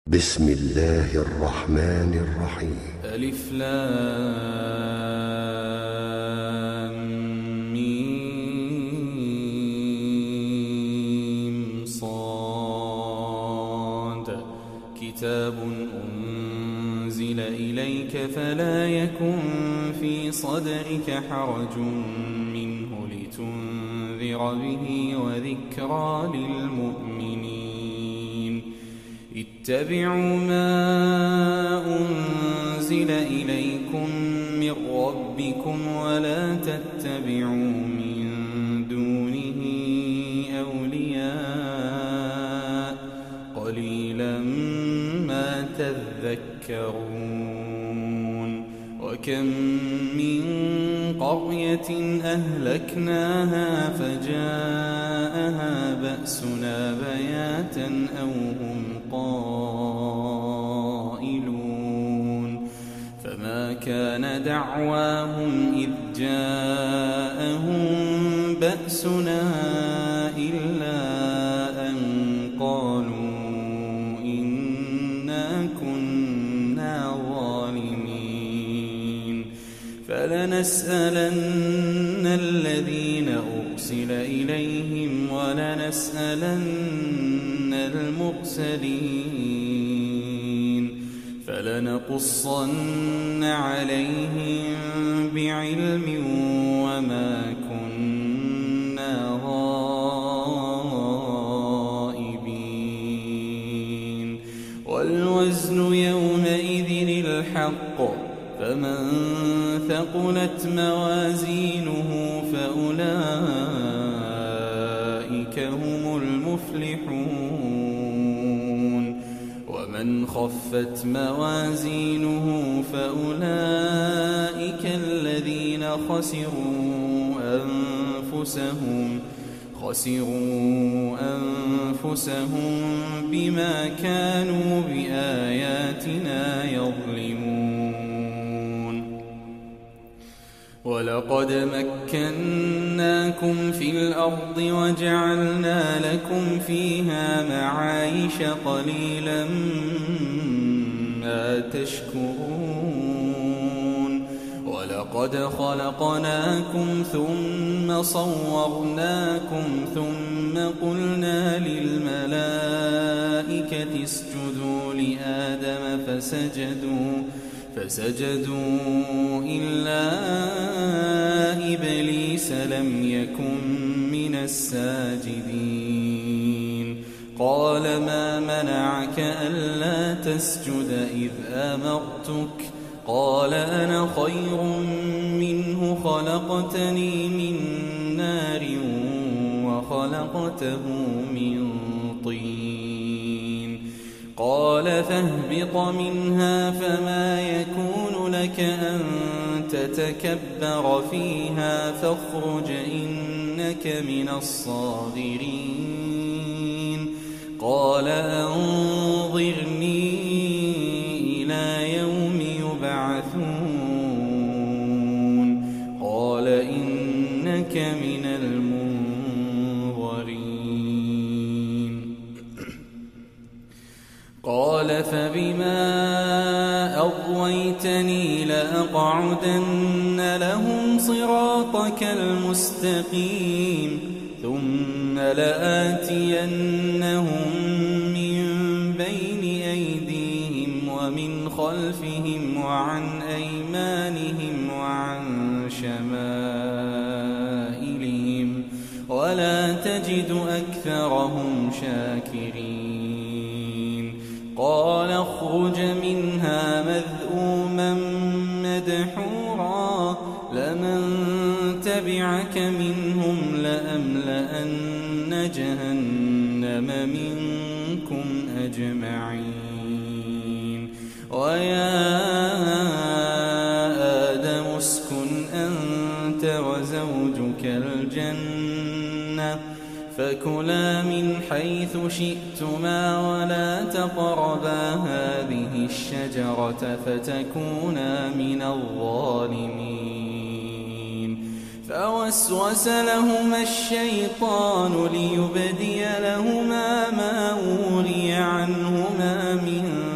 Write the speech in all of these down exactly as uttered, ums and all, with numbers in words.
بسم الله الرحمن الرحيم. ألف لام ميم صاد كتاب أنزل إليك فلا يكن في صدرك حرج منه لتنذر به وذكرى للمؤمنين. اتبعوا ما أنزل إليكم من ربكم ولا تتبعوا من دونه أولياء قليلا ما تذكرون. وكم من قرية أهلكناها فجاءها بأسنا بياتا أو هم قائلون. فما كان دعواهم إذ جاءهم بأسنا إلا أن قالوا إنا كنا ظالمين. فلنسألن الذين أرسل إليهم ولنسألن المرسلين. فلنقصن عليهم بعلم وما كنا غائبين. والوزن يومئذ الحق فمن ثقلت موازينه فأولئك هم المفلحون. ومن خفت موازينه فأولئك الذين خسروا أنفسهم خسروا أنفسهم بما كانوا بآياتنا يظلمون. ولقد مكناكم في الأرض وجعلنا لكم فيها معايش قليلا ما تشكرون. ولقد خلقناكم ثم صورناكم ثم قلنا للملائكة اسجدوا لآدم فسجدوا فسجدوا إلا إبليس لم يكن من الساجدين. قال ما منعك ألا تسجد إذ أمرتك؟ قال أنا خير منه خلقتني من نار وخلقته من طين. قال فاهبط منها فما يكون لك أن تتكبر فيها فاخرج إنك من الصاغرين. قال أنظرني إلى يوم يبعثون. قال إنك من المنظرين. قال فبما أغويتني لأقعدن لهم صراطك المستقيم ثم لآتينهم من بين أيديهم ومن خلفهم وعن أيمانهم وعن شمائلهم ولا تجد أكثرهم شاكرين. قال اخرج منها مذءوما مدحورا لمن تبعك منهم لأملأن جهنم منكم أجمعين. ويا آدم اسكن أنت وزوجك الجنة فكلا من حيث شئتما ولا تقربا هذه الشجرة فتكونا من الظالمين. فوسوس لهما الشيطان ليبدي لهما ما وري عنهما من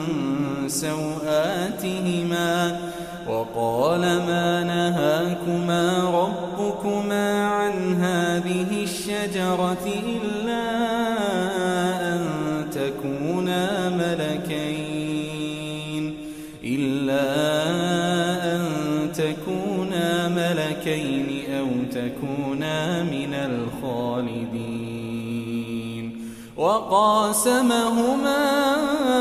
سوآتهما وقال ما نهاكما ربكما عن هذه الشجرة إلا أن تكونا ملكين إلا أن تكونا ملكين أو تكونا من الخالدين وقاسمهما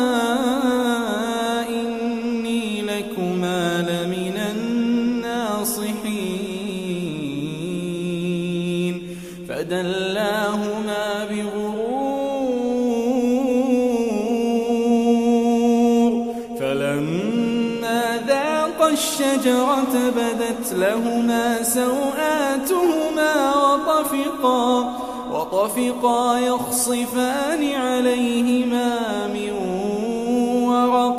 إني لكما لمن الناصحين فدلاهما بغرور فلما ذاقا الشجرة بدت لهما سوآتهما وطفقا وطفقا يخصفان عليهما من ورق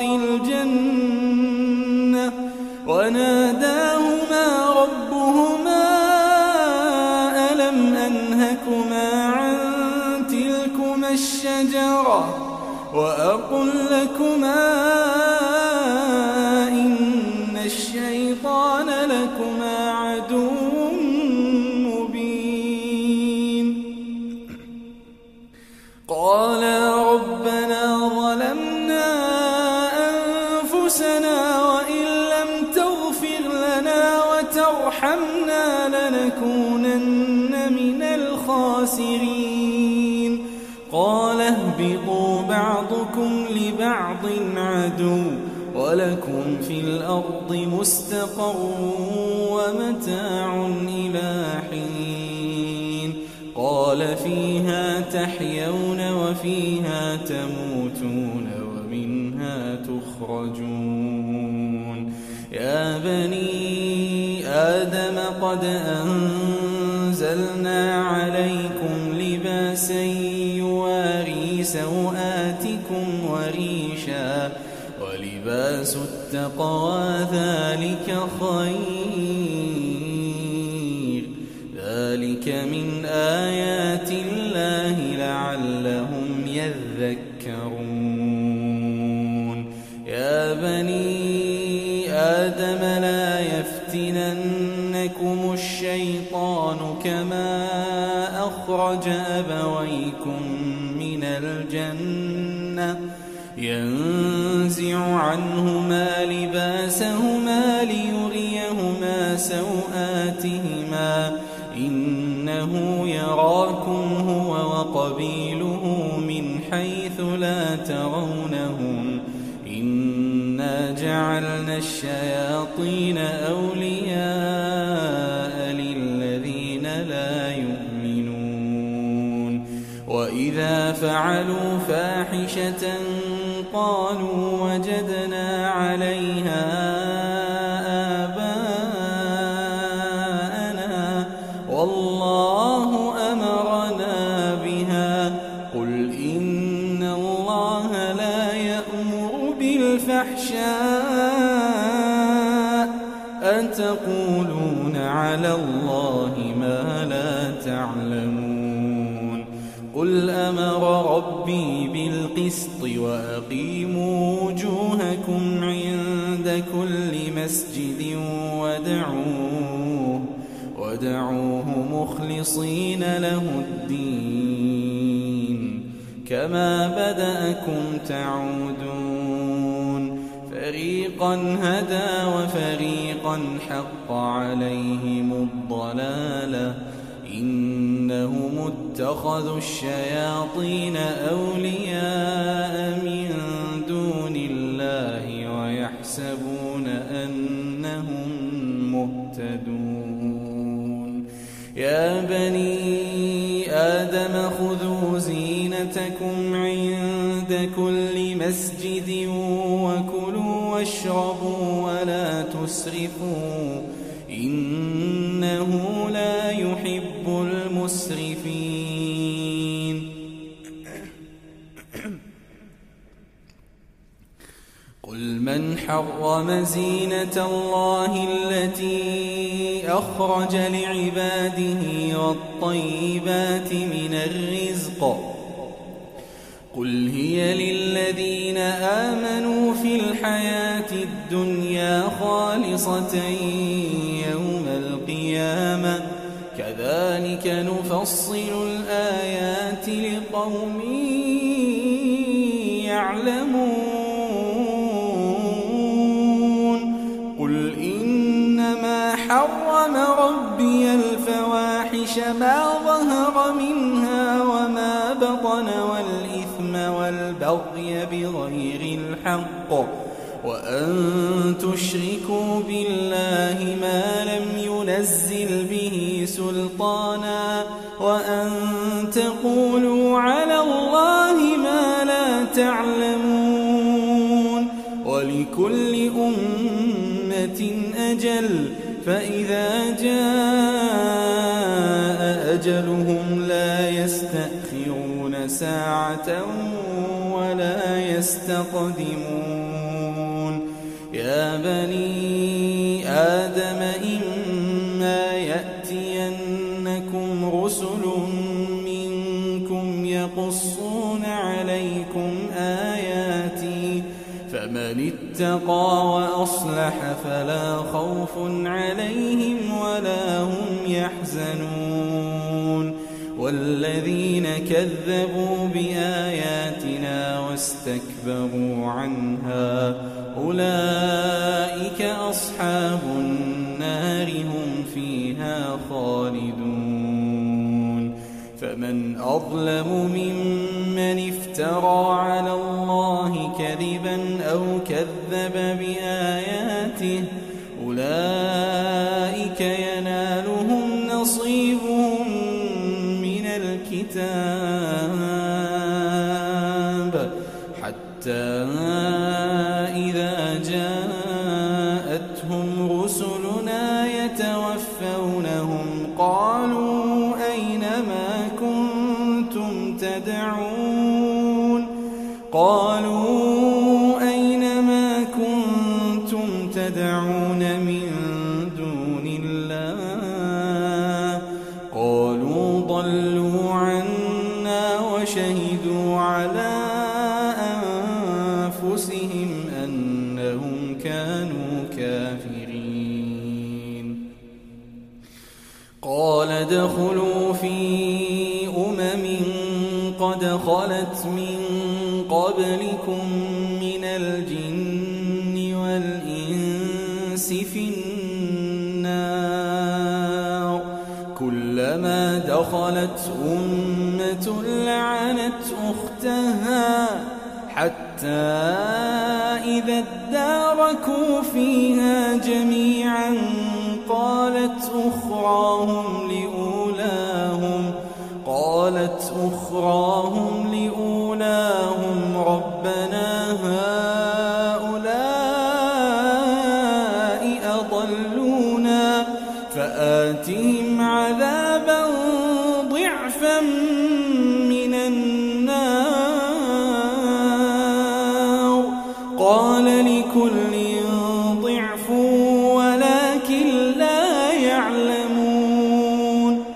الجنة وناداهما ربهما ألم أنهكما عن تلكما الشجرة وأقل لكما إن الشيطان لكما عدو مبين قالا ربنا ظلمنا أنفسنا وإن لم تغفر لنا وترحمنا لنكونن من الخاسرين قال اهبطوا بعضكم لبعض عدو ولكم في الأرض مستقر ومتاع إلى حين قال فيها تحيون وفيها تموتون ومنها تخرجون يا بني آدم قد أنزلنا عليكم لباسا يواري سوآتكم وريشا ولباس التقوى ذلك خير ذلك من آيات الله لعلهم يذكرون يا بني آدم لا يفتننكم الشيطان كما أخرج أبويكم من الجنة ينزع عنهما لباسهما ليريهما سوآتهما إنه يراكم هو وقبيله من حيث لا ترونهم إنا جعلنا الشياطين أولياء للذين لا يؤمنون وإذا فعلوا فاحشة قالوا وجدنا عليها آباءنا والله أمرنا بها قل إن الله لا يأمر بالفحشاء أتقولون على الله ما لا تعلمون قل أمر ربي بالقسط وأقيموا وجوهكم عند كل مسجد ودعوه ودعوه مخلصين له الدين كما بدأكم تعودون فريقا هدى وفريقا حق عليهم الضلالة إنهم اتخذوا الشياطين أولياء من دون الله ويحسبون أنهم مهتدون يا بني آدم خذوا زينتكم عند كل مسجد وكلوا واشربوا ولا تسرفوا إنه لا يحب المسرفين قل من حرم زينة الله التي أخرج لعباده والطيبات من الرزق قل هي للذين آمنوا في في الحياة الدنيا خالصة يوم القيامة كذلك نفصل الآيات لقوم يعلمون قل إنما حرم ربي الفواحش ما ظهر منها وما بطن والإثم والبغي بغير الحق وأن تشركوا بالله ما لم ينزل به سلطانا وأن تقولوا على الله ما لا تعلمون ولكل أمة أجل فإذا جاء أجلهم لا يستأخرون ساعة ولا يستقدمون يا بني آدم إما يأتينكم رسل منكم يقصون عليكم آياتي فمن اتقى وأصلح فلا خوف عليهم ولا هم يحزنون والذين كذبوا بآياتنا واستكبروا عنها أولئك أصحاب النار هم فيها خالدون فمن أظلم ممن افترى على الله كذبا أو كذب بآياته أولئك ينالهم نصيبهم من الكتاب حتى إذا جاءتهم رسلنا يتوفونهم قالوا أين ما كنتم تدعون قالوا أين ما كنتم تدعون من دون الله قالوا ضلوا عنا وشهدوا على أنفسهم أنهم كانوا كافرين قال ادخلوا في أمم قد خلت من قبلكم من الجن والإنس في النار كلما دخلت أمة لعنت أختها حتى إذا اداركوا فيها جميعا قالت أخراهم لأولاهم قالت أخراهم لأولاهم ربنا هؤلاء أضلونا فآتهم عذابا ضعفا من النار قال لكل ضعف ولكن لا يعلمون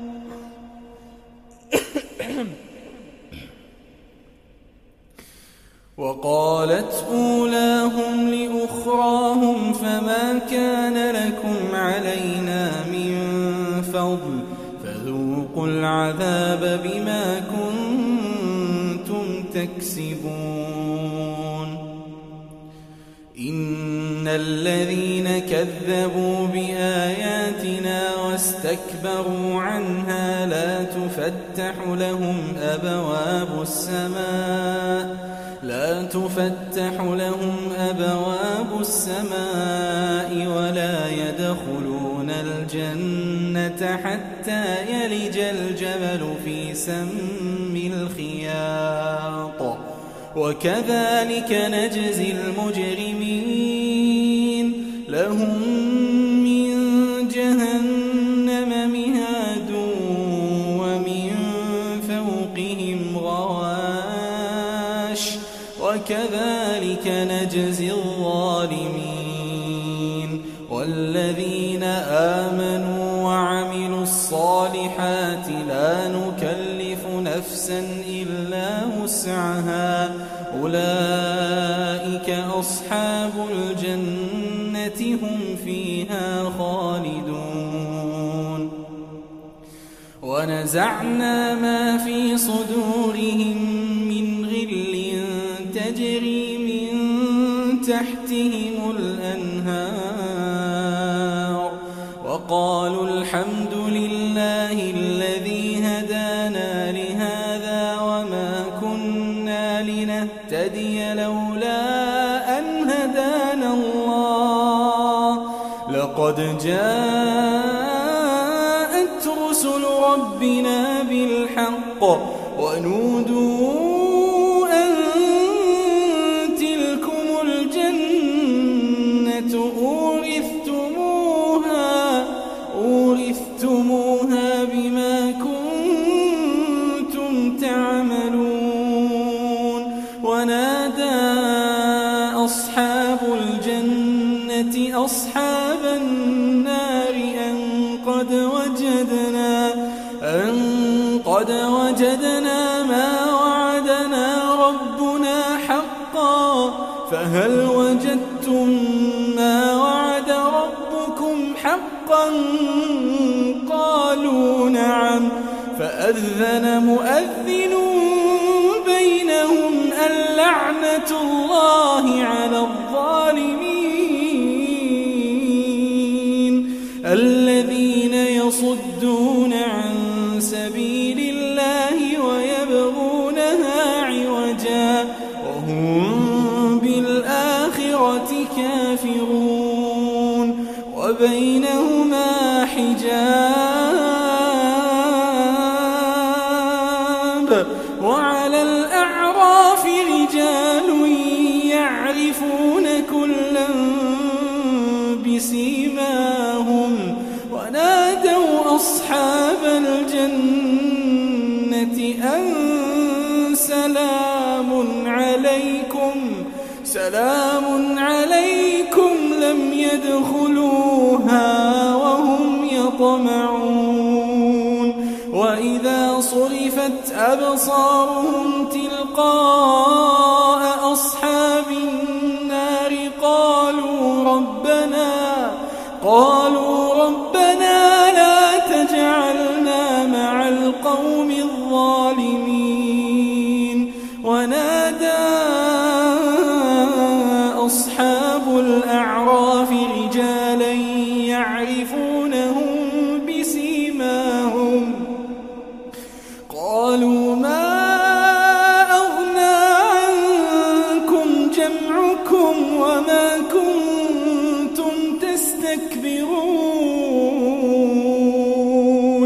وقالت أولاهم لأخراهم فما كان لكم علينا من فضل فذوقوا العذاب بما كنتم تكسبون إن الذين كذبوا بآياتنا واستكبروا عنها لا تفتح لهم أبواب السماء لا تفتح لهم أبواب السماء ولا يدخلون الجنة حتى يلج الجبل في سم الخياط وكذلك نجزي المجرمين لهم من جهنم مهاد ومن فوقهم غواش وكذلك نجزي الظالمين والذين آمنوا وعملوا الصالحات لا نكلف نفسا إلا وسعها أولئك أصحاب الجنة هم فيها خالدون ونزعنا ما في صدورهم من غل تجري من تحتهم الأنهار وقالوا الحمد لله الذي هدانا لهذا وما كنا لنهتدي لولا أن هدانا الله لقد جاءت رسل ربنا بالحق ونودوا أن تلكم الجنة أورثتموها أورثتموها بما كنتم تعملون ونادى أصحاب الجنة أصحاب النار أن قد وجدنا أن قد وجدنا ما وعدنا ربنا حقا فهل وجدتم ما وعد ربكم حقا قالوا نعم فأذن مؤذن بينهم اللعنة الله على الظالمين الذين يصدون عن سبيل الله ويبغونها عوجا وهم بالآخرة كافرون وبينهما حجاب وعلى الأعراف رجال يعرفون كلا بسيماهم ونادوا أصحاب الجنة أن سلام عليكم سلام عليكم لم يدخلوها وهم يطمعون وإذا صرفت أبصارهم تلقاء أصحاب النار قالوا ربنا قالوا ربنا لا تجعلنا مع القوم الظالمين ونادى أصحاب الأعراف رجالا يعرفونهم بسيماهم قالوا ما أغنى عنكم جمعكم وما كنتم تستكبرون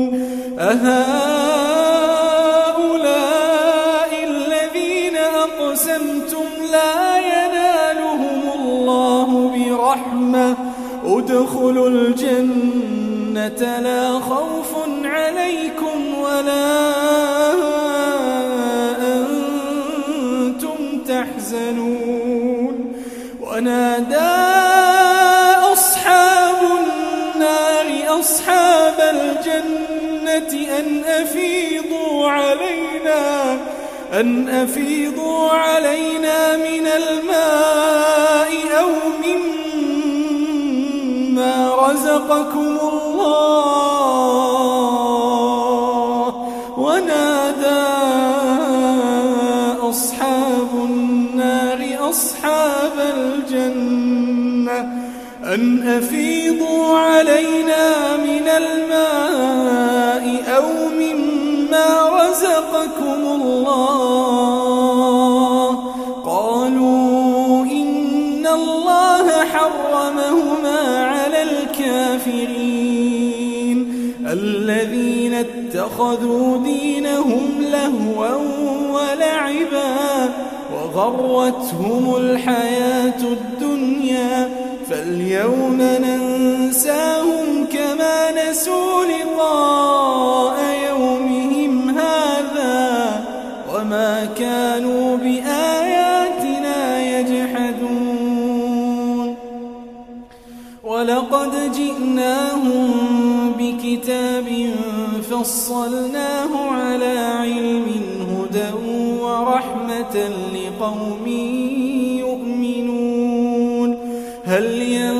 أهؤلاء الذين أقسمتم لا ينالهم الله برحمة ادخلوا الجنة لا خوف عليكم ولا أنتم تحزنون ونادى أصحاب النار أصحاب الجنة أن أفيضوا علينا أن أفيضوا علينا من الماء أو مما رزقكم الله ونادى أصحاب النار أصحاب الجنة أن أفيضوا علينا من الماء أو مما رزقكم الله قالوا إن الله حرمهما على الكافرين الذين اتخذوا دينهم لهوا ولعبا وغرتهم الحياة الدنيا فاليوم ننساهم كما نسوا لقاء يومهم هذا وما كانوا بآياتنا يجحدون ولقد جئناهم بكتاب فصلناه على علم هدى ورحمة لقوم يؤمنون هل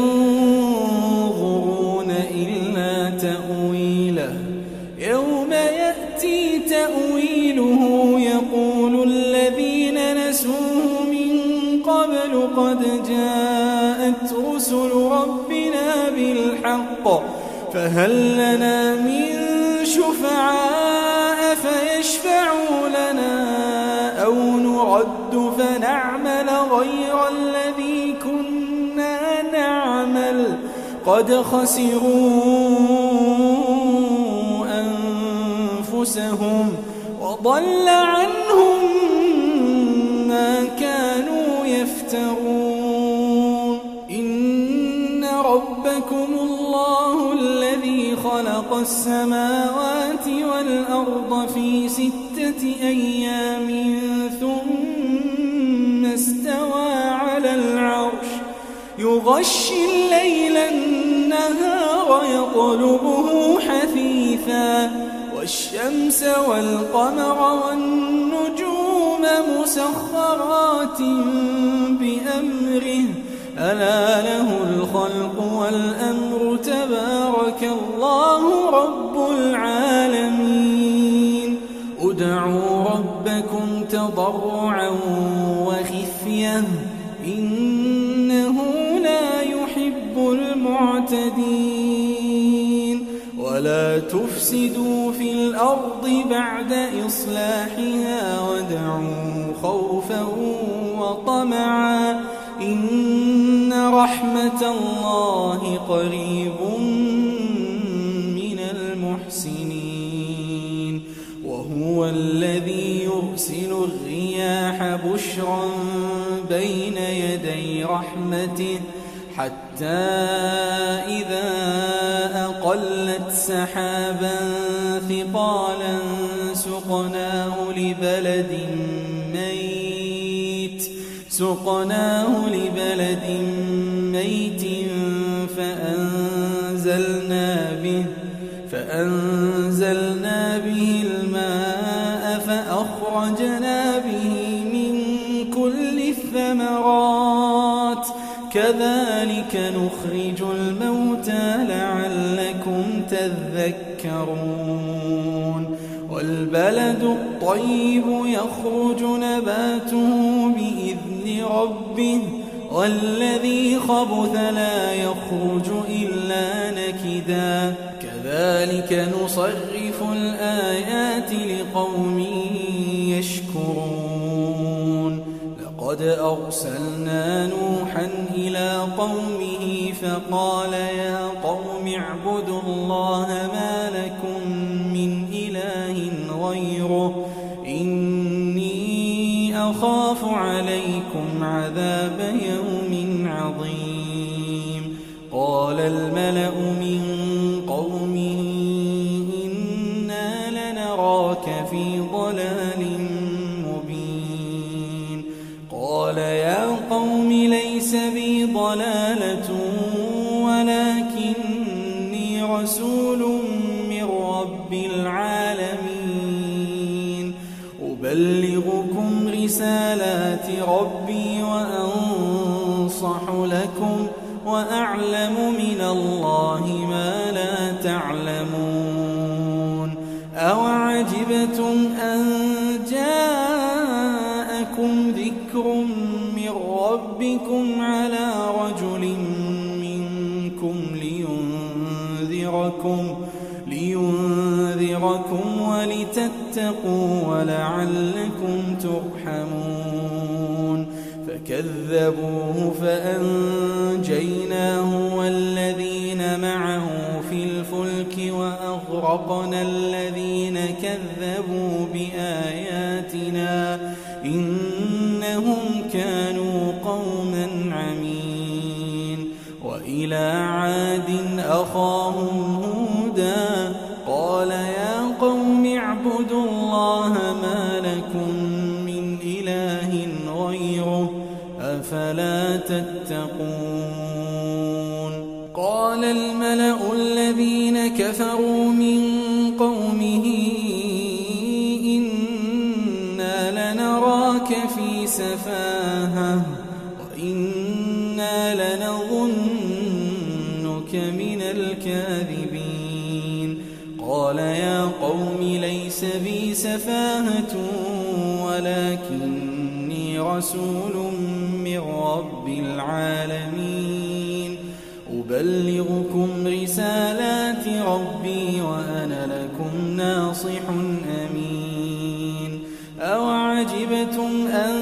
ينظرون إلا تأويله يوم يأتي تأويله يقول الذين نسوه من قبل قد جاءت رسل ربنا بالحق فهل لنا من شفعاء فيشفعوا لنا أو نرد فنعمل غير الذي كنا نعمل قد خسروا أنفسهم وضل عنهم ما كانوا يفترون إن ربكم الله الذي خلق السماوات والأرض في ستة أيام ثم استوى على العرش يغشي الليل النهار يطلبه حثيثا والشمس والقمر والنجوم مسخرات بأمره ألا له الخلق والأمر تبارك الله رب العالمين ادعوا ربكم تضرعا وخفية إنه لا يحب المعتدين ولا تفسدوا في الأرض بعد إصلاحها وادعوا خوفا وطمعا إن رحمة الله قريب من المحسنين وهو الذي يرسل الرياح بشرا بين يدي رحمته حتى إذا أقلت سحابا ثقالا سقناه لبلد ميت سقناه لبلد ميت فأنزلنا به فأنزلنا به الماء فأخرجنا به من كل الثمرات كذلك نخرج الموتى لعلكم تذكرون والبلد الطيب يخرج نباته بإذن ربه والذي خبث لا يخرج إلا نكدا كذلك نصرف الآيات لقوم يشكرون لقد أرسلنا نوحا إلى قومه فقال يا قوم اعبدوا الله ما لكم من إله غيره إني أخاف عليكم عذاب يوم عظيم قال الملأ من قومه إنا لنراك في ضلال مبين قال يا قوم ليس بي ضلالة ولكني رسول من رب العالمين أبلغكم رسالات ربي وأنصح لكم وأعلم من الله ما لا تعلمون أوعجبتم أن جاءكم ذكر من ربكم على رجل منكم لينذركم لينذركم ولتتقوا ولعلكم ترحمون فكذبوه فأنجيناه والذين معه في الفلك وأغرقنا الذين كذبوا بآياتنا إنهم كانوا قوما عمين وإلى عاد أخاهم هودا قال يا قوم اعبدوا الله ما لكم من إله غيره أفلا تتقون قال الملأ الذين كفروا من قومه إنا لنراك في سفاهة وإنا لنظنك من الكاذبين قال يا قوم ليس بي سفاهة ولكني رسول من رب العالمين أبلغكم رسالات ربي وأنا لكم ناصح أمين أوعجبتم أن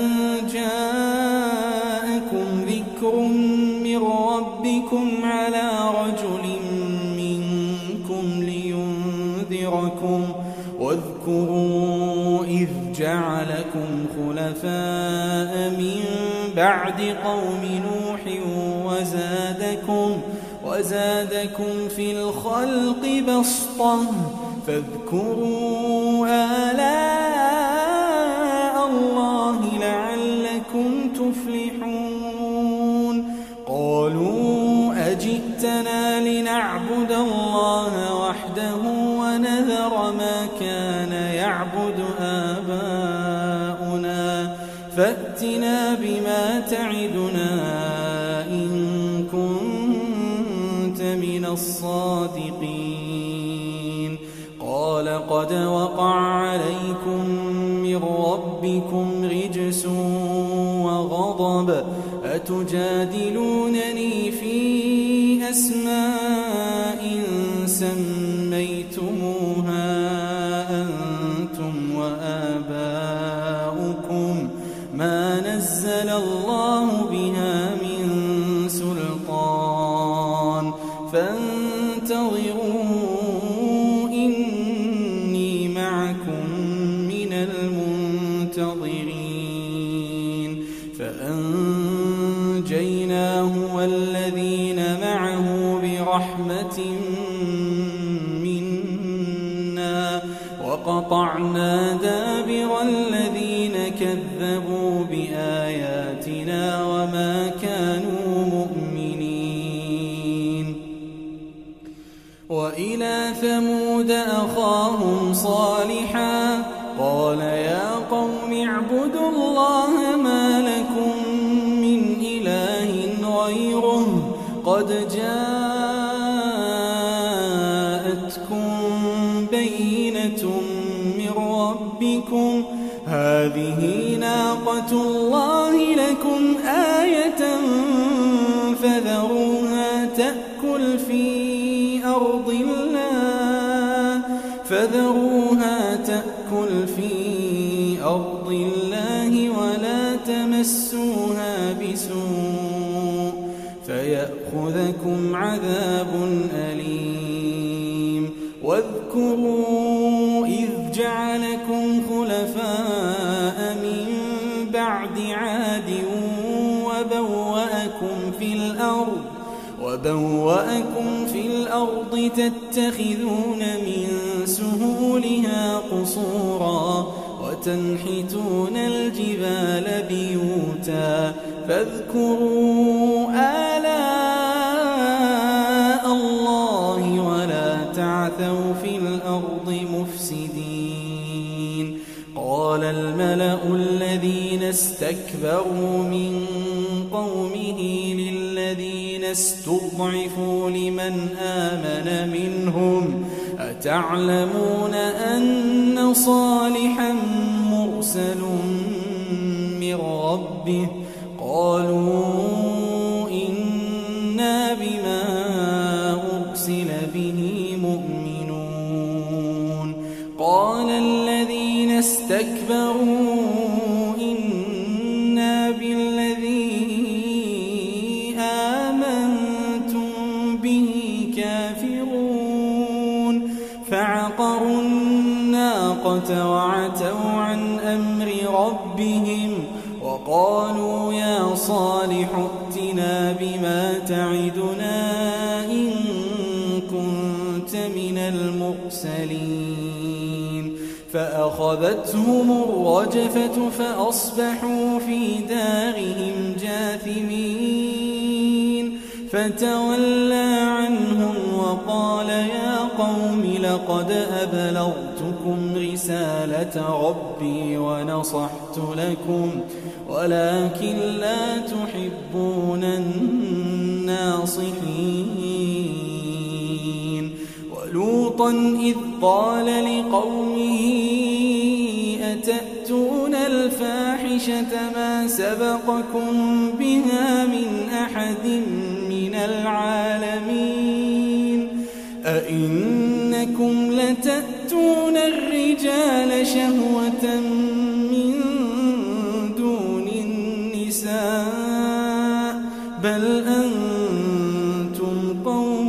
جاءكم ذكر من ربكم على رجل منكم لينذركم واذكروا إذ جعلكم خلفاء من بعد قوم نوح وزادكم, وزادكم في الخلق بسطة فاذكروا آلاء الله لعلكم تفلحون قالوا أجئتنا لنعبد الله وحده ونذر ما كان يعبد آباؤنا فأتنا بما تعدنا إن كنت من الصادقين قال قد وقع عليكم من ربكم رجس وغضب أتجادلونني في أسماء سميتموها أنتم وآباؤكم ما نزل الله بها من سلطان فانتظروا إني معكم من المنتظرين فأنجيناه والذين معه برحمة منا وقطعنا دابر الذين كذبوا بآياتنا وما كانوا مؤمنين وإلى ثمود أخاهم صالحا قال يا قوم اعبدوا الله ما لكم من إله غيره قد جاءتكم بينة من ربكم هذه ناقة الله لكم آية فذروها تأكل في أرض الله فذروها تأكل في أرض الله ولا تمسوها بسوء فيأخذكم عذاب أليم واذكروا إذ جعلكم خلفاء من بعد عاد وبوأكم في الأرض وبوأكم في الأرض تتخذون من سهولها قصورا وتنحتون الجبال بيوتا فاذكروا آلاء الله ولا تعثوا في الأرض مفسدين قال الملأ الذين استكبروا من قومه للذين استضعفوا لمن آمن منهم أتعلمون أن صالحا مرسل من ربه قالوا إنا بما أرسل به مؤمنون قال الذين استكبروا إنا بالذي آمنتم به كافرون فعقروا الناقة وعتوا عن أمر ربهم وقالوا يا صالح ائتنا بما تعدنا إن كنت من المرسلين فأخذتهم الرجفة فأصبحوا في دارهم جاثمين فتولى عنهم وقال يا قوم لقد أبلغتكم رسالة ربي ونصحت لكم ولكن لا تحبون الناصحين لوطا إذ قال لقومه أتأتون الفاحشة ما سبقكم بها من أحد من العالمين أئنكم لتأتون الرجال شهوة من دون النساء بل أنتم قوم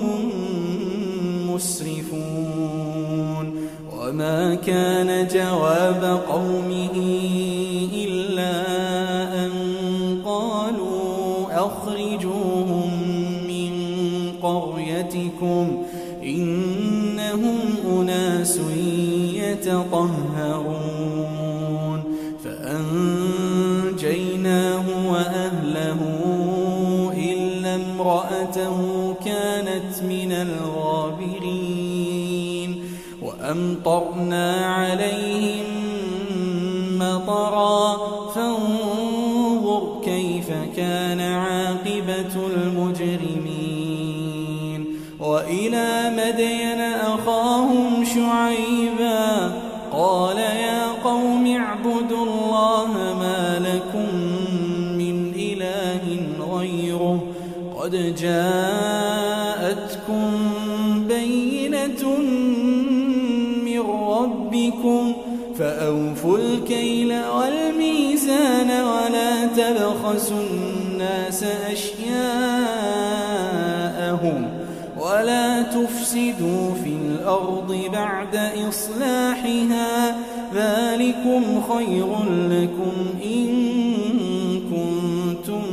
مسرفون وما كان جواب قومه إلا أن قالوا أخرجوهم من قريتكم إنهم أناس يتطهرون فأنجيناه وأهله إلا امرأته كانت من الغابرين وأمطرنا عليهم مطرا فانظر كيف كان عاقبة المجرمين وإلى مدين أخاهم شعيبا قال يا قوم اعبدوا الله ما لكم من إله غيره قد جاءتكم بينة من ربكم فأوفوا الكيل والميزان ولا تبخسوا الناس أشياءهم ولا تفسدوا في الأرض بعد إصلاحها ذلكم خير لكم إن كنتم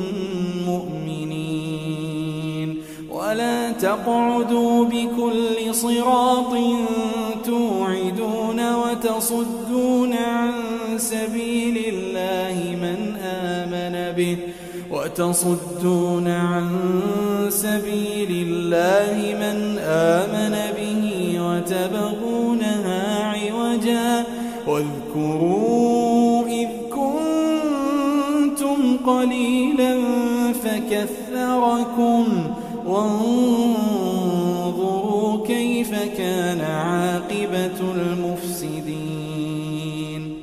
مؤمنين ولا تقعدوا بكل صراط توعدون وتصدون عن سبيل الله من آمن به وتصدون عن سبيل الله من آمن به وتبغونها عوجا واذكروا إذ كنتم قليلا فكثركم وانظروا كيف كان عاقبة المفسدين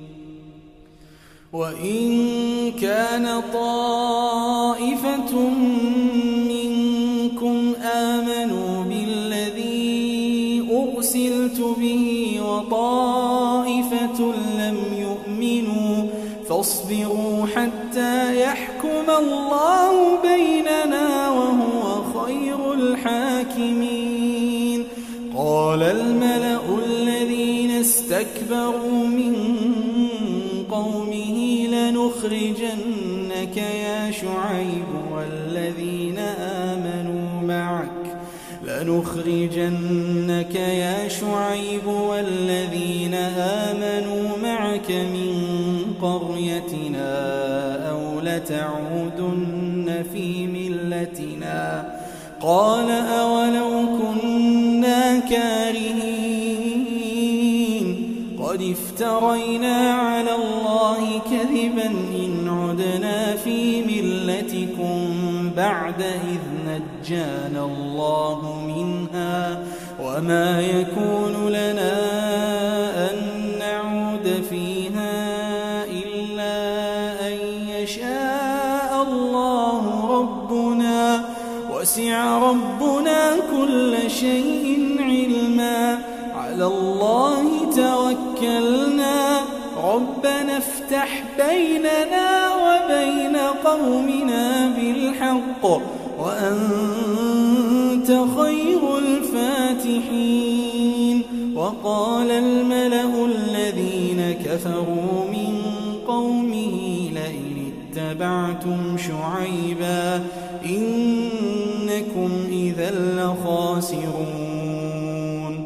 وإن كان طائفة منكم آمنوا بالذي أرسلت به وطائفة لم يؤمنوا فاصبروا حتى يحكم الله بيننا وهو خير الحاكمين قال الملأ الذين استكبروا من قومه لنخرجنك يا شعيب والذين آمنوا معك لنخرجنك يا شعيب والذين آمنوا معك من قريتنا أو لتعودن في ملتنا قال أولو كنا كارهين قد افترينا على الله كذبا إن عدنا في ملتكم بعد إذ نجانا الله منها وما يكون لنا أن نعود فيها إلا أن يشاء الله ربنا وسع ربنا كل شيء علما على الله توكلنا ربنا افتح بيننا وبين قومنا بالحق وأنت خير الفاتحين وقال الملأ الذين كفروا من قومه لئن اتبعتم شعيبا إنكم إذا لخاسرون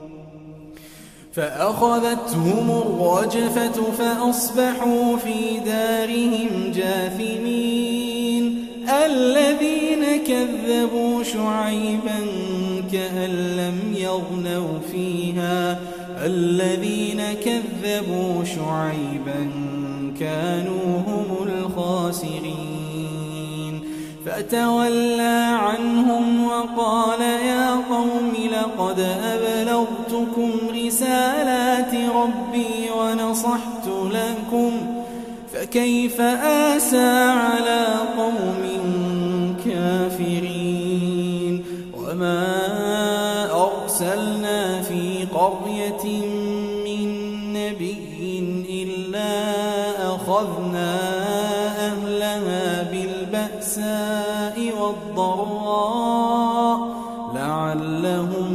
فأخذتهم الرجفة فأصبحوا في دارهم جاثمين الذين كذبوا شعيبا كأن لم يغنوا فيها الذين كذبوا شعيبا كانوا هم الخاسرين فتولى عنهم وقال يا قوم لقد أبلغتكم رسالات ربي ونصحت لكم فكيف آسى على قوم كافرين وما أرسلنا في قرية من نبي إلا أخذنا أهلها بالبأساء والضراء لعلهم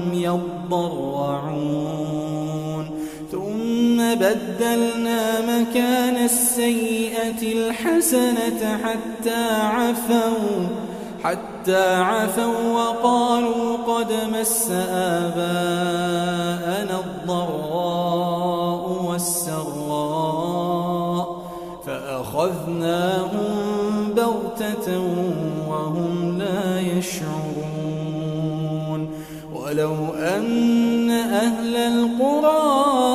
يضرعون ثم بدلنا مكان السيئة الحسنة حتى عفوا حتى عفوا وقالوا قد مس آباءنا الضراء والسراء فأخذناهم بغتة وهم لا يشعرون ولو أن أهل القرى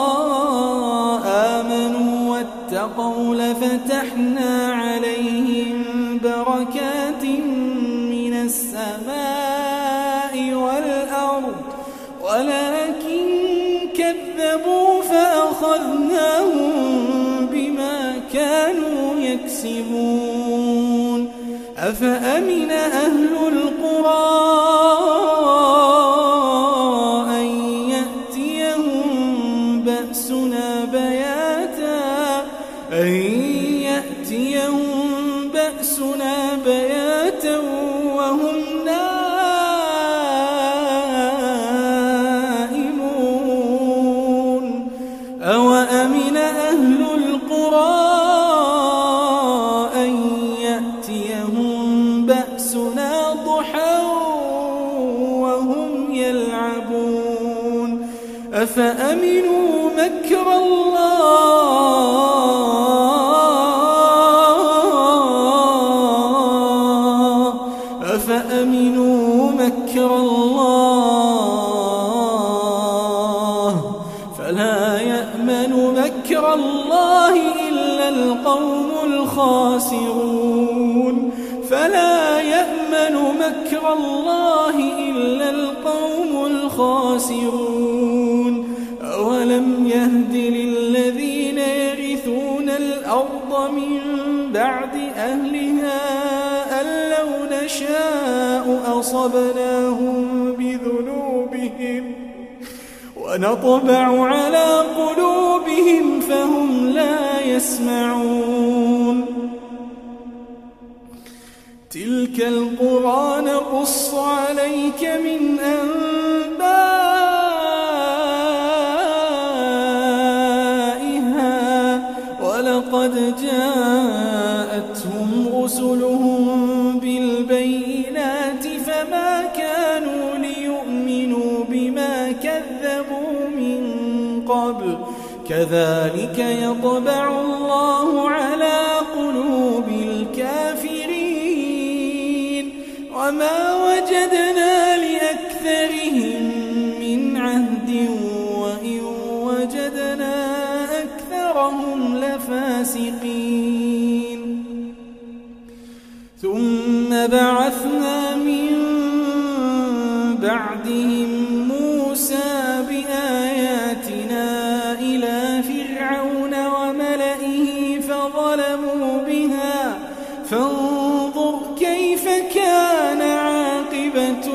آمنوا واتقوا لفتحنا عليهم بركات من السماء والأرض ولكن كذبوا فأخذناهم بما كانوا يكسبون أفأمن أهل القرى أن يأتيهم بأسنا بياتا أن يأتيهم بأسنا بياتا وهم نائمون أوأمن أهل القرى أن يأتيهم بأسنا ضحى وهم يلعبون أفأمنوا مكر الله أفأمنوا مكر الله فلا يأمن مكر الله إلا القوم الخاسرون فلا يأمن مكر الله إلا القوم الخاسرون أولم يهد للذين يرثون الأرض من بعد أهلها أن لو نشاء أصبناهم بذنوبهم ونطبع على قلوبهم فهم لا يسمعون تلك القرى نقص عليك من أنبائها ولقد جاءتهم رسلهم بالبينات فما كانوا ليؤمنوا بما كذبوا من قبل كذلك يطبع الله على قلوب الكافرين وما وجدنا لأكثرهم من عهد وإن وجدنا أكثرهم لفاسقين ثم بعثنا من بعدهم موسى بآياتنا إلى فرعون وملئه فظلموا بها فانظر كيف كان عاقبة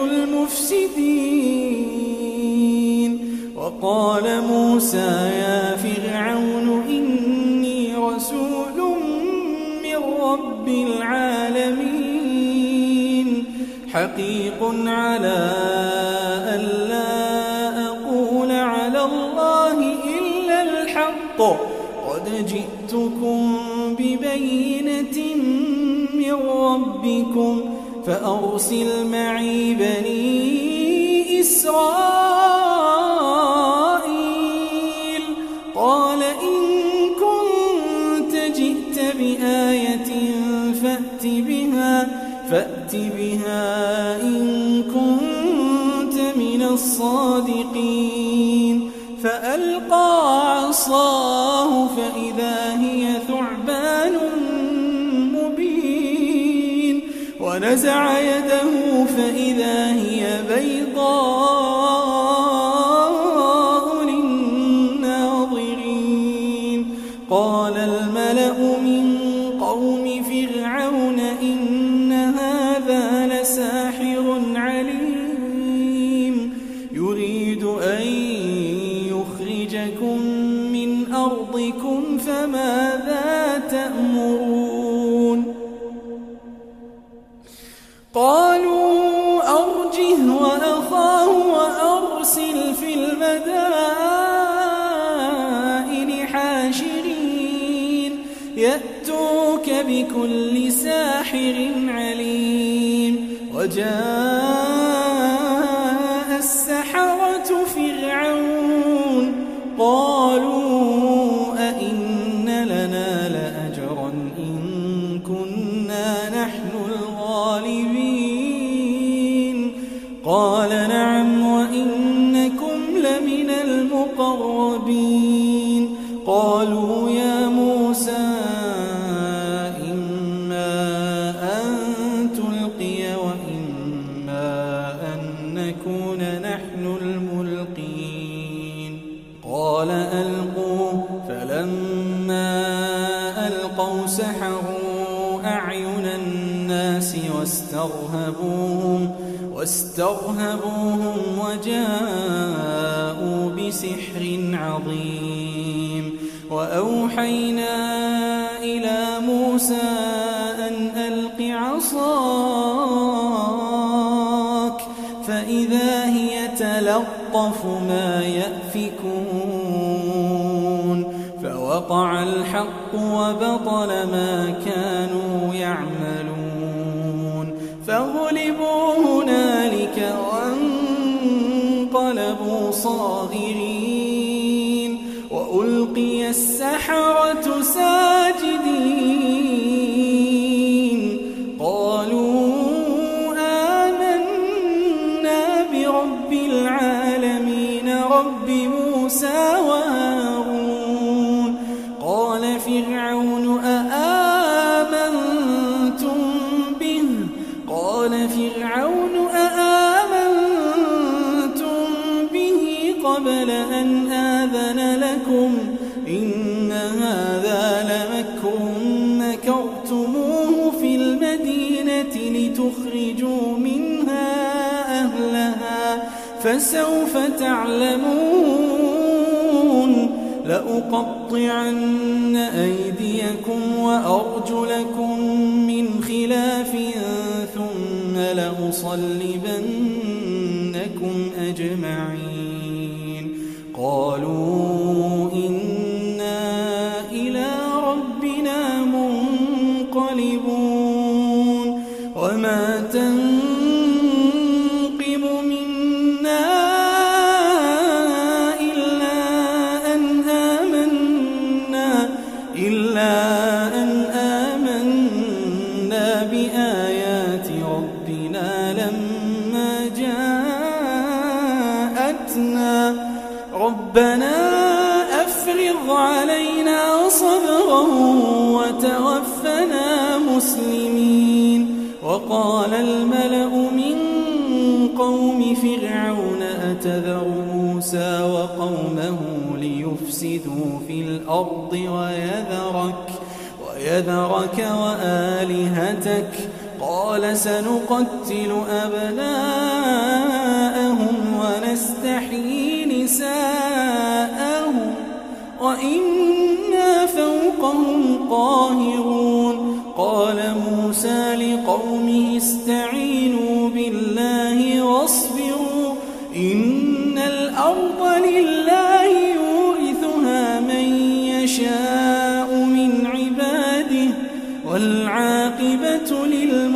المفسدين وقال موسى يا فرعون إني رسول من رب العالمين حقيق على ألا أقول على الله إلا الحق قد جئتكم ببينة من ربكم فأرسل معي بني إسرائيل قال إن كنت جئت بآية فأت بها فأت بها إن كنت من الصادقين فألقى عصاه فإذا هي ثعبان مبين ونزع يده فإذا هي بيضاء للناظرين قال الملأ من قوم فرعون إن هذا لساحر عليم يريد أن يخرجكم من أرضكم فماذا تأمرون قالوا أرجه وأخاه وأرسل في المدائن حاشرين يأتوك بكل ساحر عليم وجاء السحرة فرعون قالوا أئن لنا لأجرا إن كنا نحن الغالبين قال نعم وإنكم لمن المقربين قالوا يا موسى إما أن تلقي وإما أن نكون نحن الملقين قال ألقوا فلما ألقوا سحروا أعين الناس واسترهبوهم واسترهبوهم وجاءوا بسحر عظيم وأوحينا إلى موسى أن ألق عصاك فإذا هي تلقف ما يأفكون فوقع الحق وبطل ما كانوا يعملون فغلبوا هنالك وانقلبوا صاغرين وألقي السحرة ساجدين قالوا آمنا برب العالمين رب موسى وهارون قال فرعون أآمنتم به قال فرعون أآمنتم به قبل أن آذن لكم إن هذا لمكر مكرتموه في المدينة لتخرجوا منها أهلها فسوف تعلمون لأقطعن أيديكم وأرجلكم من خلاف ثم لأصلبنكم أجمعين قالوا إنا إلى ربنا منقلبون وما تنقم منا إلا أن آمنا إلا أن آمنا بآيات ربنا لما جاءتنا ربنا أفرغ علينا صبرا وتوفنا مسلمين وقال الملأ من قوم فرعون أتذر موسى وقومه ليفسدوا في الأرض ويذرك ويذرك وآلهتك قال سنقتل أبناءهم ونستحيي نساءهم وإنا فوقهم قاهرون قال موسى لقومه استعينوا بالله واصبروا إن الأرض لله يورثها من يشاء من عباده والعاقبة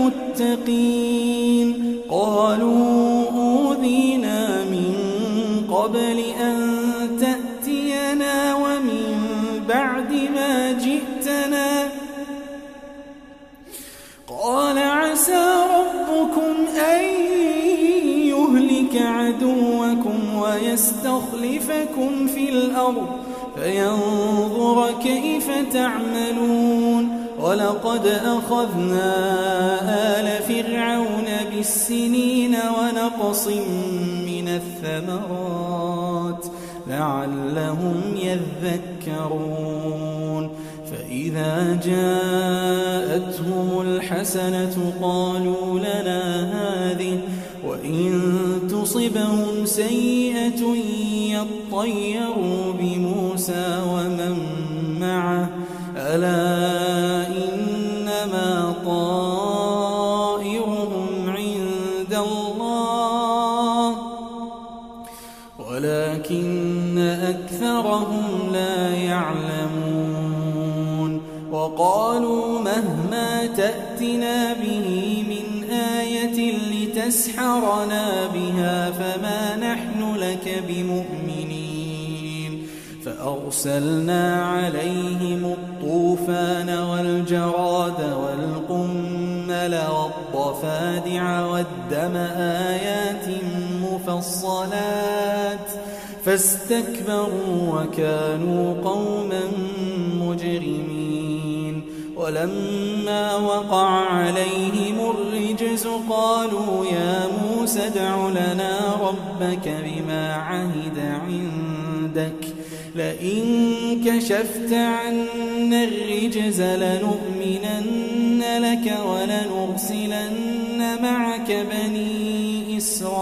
للمتقين قالوا أوذينا من قبل أن تأتينا ومن بعد ما جئتنا قال عسى ربكم أن يهلك عدوكم ويستخلفكم في الأرض فينظر كيف تعملون ولقد أخذنا آل فرعون بالسنين ونقص من الثمرات لعلهم يذكرون فإذا جاءتهم الحسنة قالوا لنا هذه وإن تصبهم سيئة يطيروا بموسى ومن معه ألا إنما طائرهم عند الله ولكن أكثرهم لا يعلمون وقالوا مهما تأتنا به من آية لتسحرنا بها فما نحن لك بمؤمنين فأرسلنا عليهم الطوفان والجراد والقمل والضفادع والدم آيات مفصلات فاستكبروا وكانوا قوما مجرمين ولما وقع عليهم الرجز قالوا يا موسى ادع لنا ربك بما عهد عندك لئن كشفت عنا الرجز لنؤمنن لك ولنرسلن معك بني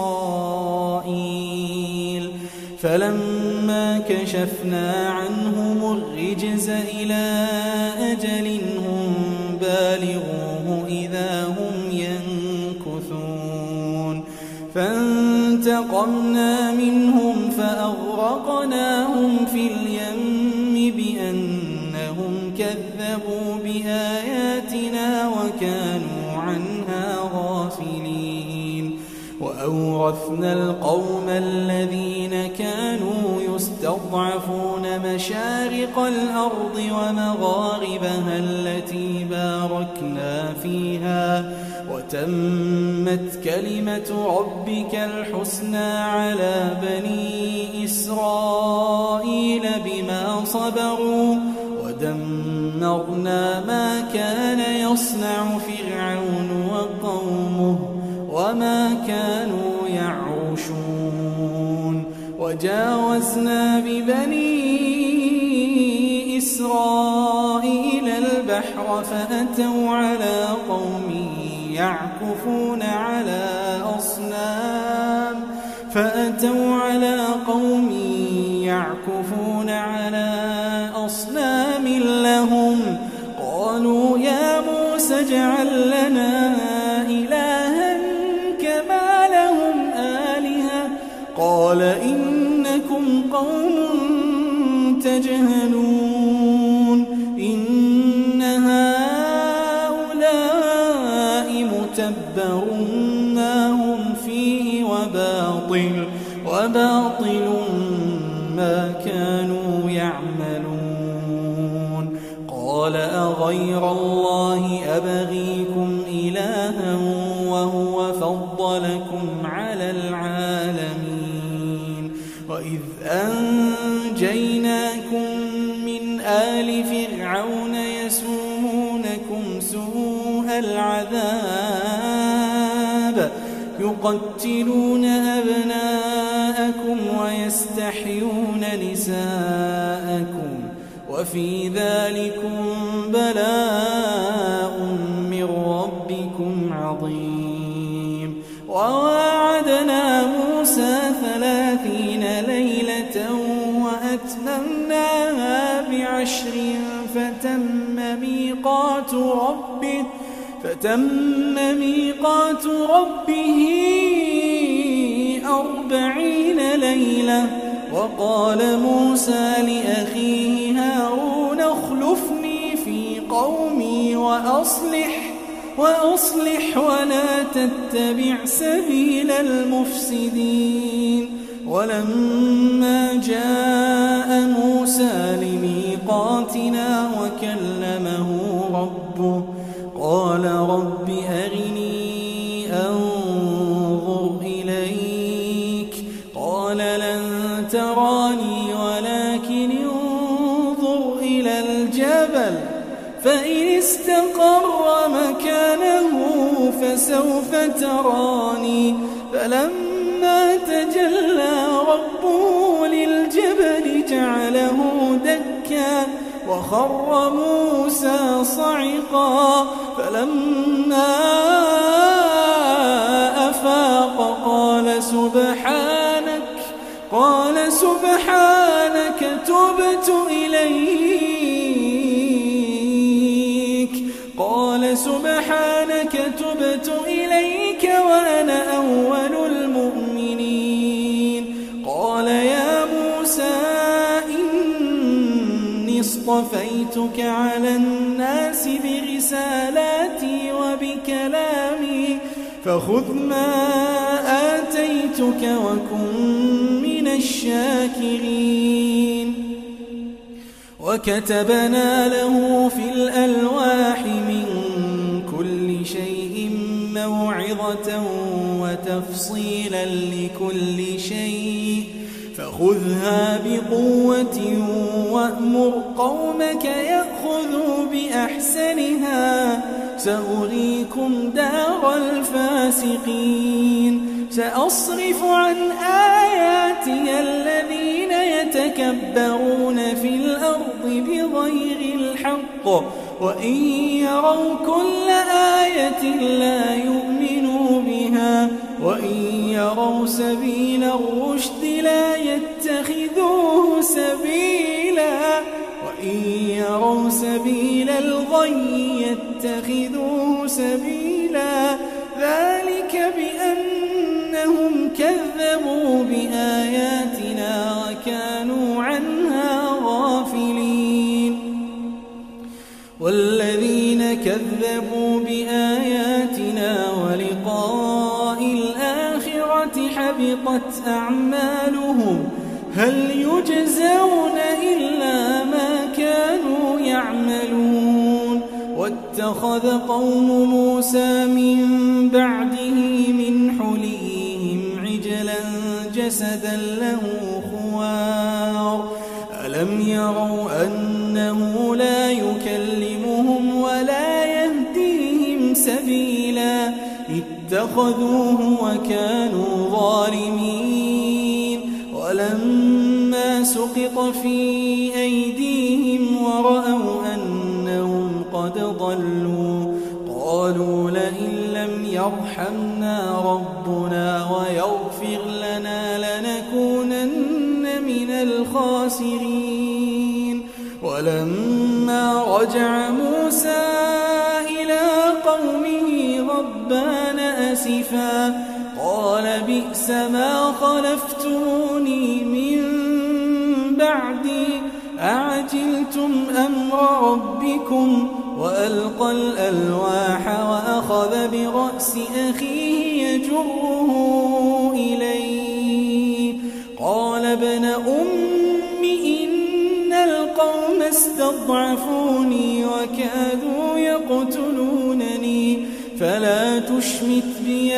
إسرائيل فلما كشفنا عنهم الرجز إلى أجل هم بالغوه إذا هم ينكثون فانتقمنا منهم فأغرقناهم في اليم بأنهم كذبوا بآياتنا وكانوا عنها غافلين وأورثنا القوم الذين كانوا يستضعفون مشارق الأرض ومغاربها التي باركنا فيها وتمت كلمة ربك الحسنى على بني إسرائيل بما صبروا ودمرنا ما كان يصنع فرعون وقومه وما كانوا يعرشون وجاوزنا ببني إسرائيل البحر فأتوا على قوم يعكفون على أصنام فأتوا على قوم يعكفون على أصنام لهم قالوا يا موسى اجعل لنا إلها كما لهم آلهة قال إنكم قوم تجهلون إن هؤلاء متبر ما هم فيه وباطل وباطل ما كانوا يعملون قال أغير الله أبغيكم إلها وهو فضلكم على العالمين وإذ أنجيناكم من آل فرعون يسومونكم سوء العذاب يقتلون أبناءكم ويستحيون نساءكم وفي ذلكم بلاء من ربكم عظيم وواعدنا موسى ثلاثين ليلة وأتممناها بعشر فتم ميقات ربه فتم ميقات ربه أربعين ليلة وقال موسى لأخيه هارون اخلفني في قومي وأصلح وأصلح ولا تتبع سبيل المفسدين ولما جاء موسى لميقاتنا وكلمه ربه قال رب أرني أنظر إليك قال لن تراني ولكن انظر إلى الجبل فإن استوى فسوف تراني فلما تجلى ربه للجبل جعله دكا وخر موسى صعقا فلما أفاق قال سبحانك قال سبحانك تبت إليك قال سبحانك تبت إليك وأنا أول المؤمنين قال يا موسى إني اصطفيتك على الناس برسالاتي وبكلامي فخذ ما آتيتك وكن من الشاكرين وكتبنا له في الألواح من كل شيء موعظة وتفصيلا لكل شيء فخذها بقوة وأمر قومك يأخذوا بأحسنها سأريكم دار الفاسقين سأصرف عن آياتي الذين يتكبرون في الأرض بغير الحق وإن يروا كل آية لا يؤمنوا بها وإن يروا سبيل الرشد لا يتخذوه سبيلا وإن يروا سبيل الغي يتخذوه سبيلا ذلك بأنهم كذبوا بآياتنا وكانوا عنها غافلين والذين كذبوا بآياتنا ولقاء الآخرة حبطت أعمالهم هل يجزون إلا ما كانوا يعملون واتخذ قوم موسى من بعده من حليهم عجلا جسدا له خوار ألم يروا أنه لا يكلمهم ولا يهديهم سبيلا اتخذوه وكانوا ظالمين ولما سقط في أيديهم ورأوا أنهم قد ضلوا قالوا لئن لم يرحمنا ربنا ويغفر لنا لنكونن من الخاسرين ولما رجع موسى إلى قومه غضبان أسفا قال بئس ما خلفتموني من بعدي أعجلتم أمر ربكم وألقى الألواح وأخذ برأس أخيه يجره إليه قال ابن أم إن القوم استضعفوني وكادوا يقتلونني فلا تشمت بي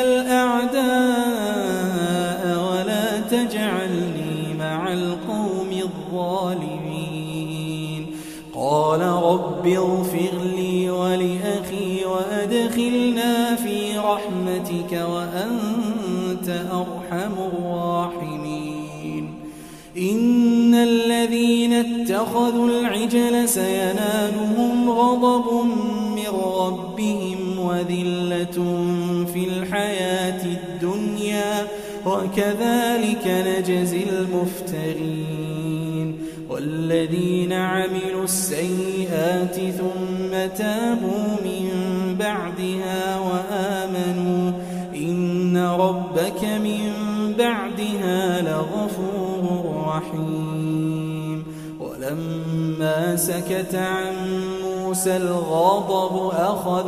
الأعداء ولا تجعلني مع القوم الظالمين قال رب اغفر لي ولأخي وأدخلنا في رحمتك وأنت أرحم الراحمين إن الذين اتخذوا العجل سينالهم غضب من ربهم وذلة في الحياة الدنيا وكذلك نجزي المفترين والذين عملوا السيئات ثم تابوا من بعدها وآمنوا إن ربك من بعدها لغفور رحيم ولما سكت عن موسى الغضب أخذ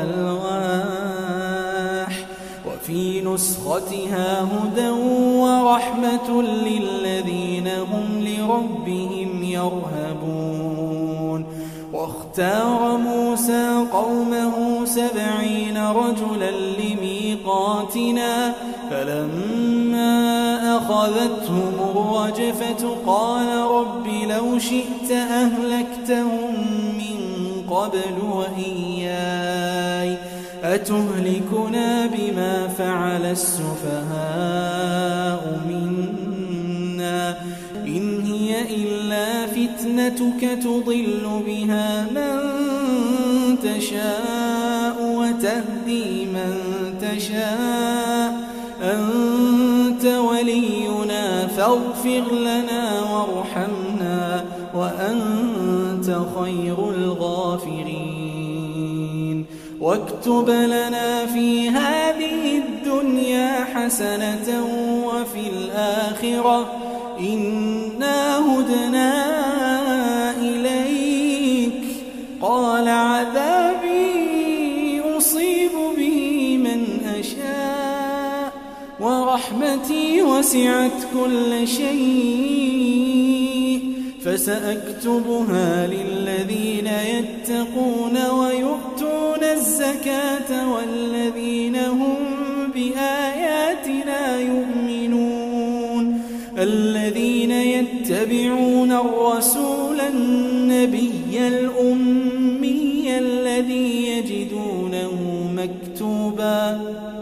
الألواح وفي نسختها هدى ورحمة للذين هم لربهم يرهبون واختار موسى قومه سبعين رجلا لميقاتنا فلما أخذتهم الرجفة قال رب لو شئت أهلكتهم من قبل وإياي أتهلكنا بما فعل السفهاء منا إن هي إلا فتنتك تضل بها من تشاء وتهدي من تشاء أنت ولينا فاغفر لنا وارحمنا وأنت خير الغافرين واكتب لنا في هذه الدنيا حسنة وفي الآخرة إنا هدنا إليك قال عذابي أصيب به من أشاء ورحمتي وسعت كل شيء فسأكتبها للذين يتقون ويؤتون الزكاة والذين هم بآياتنا يؤمنون الذين يتبعون الرسول النبي الأمي الذي يجدونه مكتوبا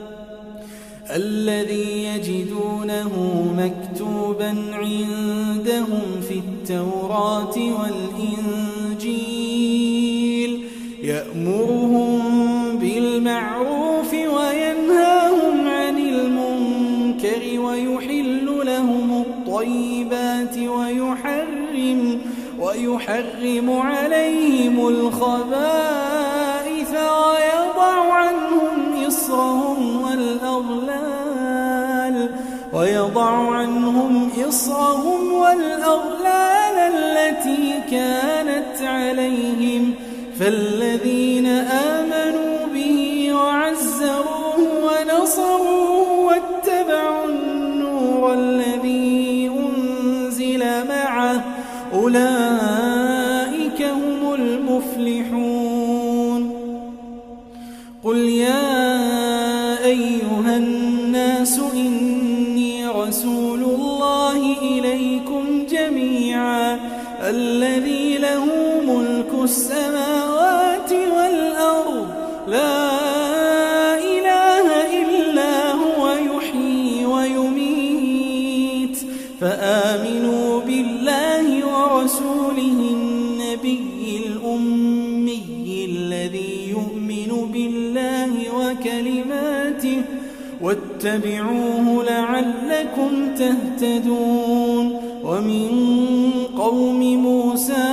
الذي يجدونه مكتوبا عندهم في التوراة والإنجيل يأمرهم بالمعروف وينهاهم عن المنكر ويحل لهم الطيبات ويحرم ويحرم عليهم الخبائث ويضع عنهم إصرهم والأغلال ويضع عنهم إصرهم والأغلال التي كانت عليهم فالذين آمنوا به وعزروه ونصروه واتبعوا النور الذي أنزل معه أولئك هم المفلحون قل يا أيها الناس إني رسول الله إليكم جميعا الذي له ملك السماوات والأرض لا إله إلا هو يحيي ويميت فآمنوا بالله ورسوله النبي الأمي الذي يؤمن بالله وكلماته واتبعوه لعلكم تهتدون ومن قوم موسى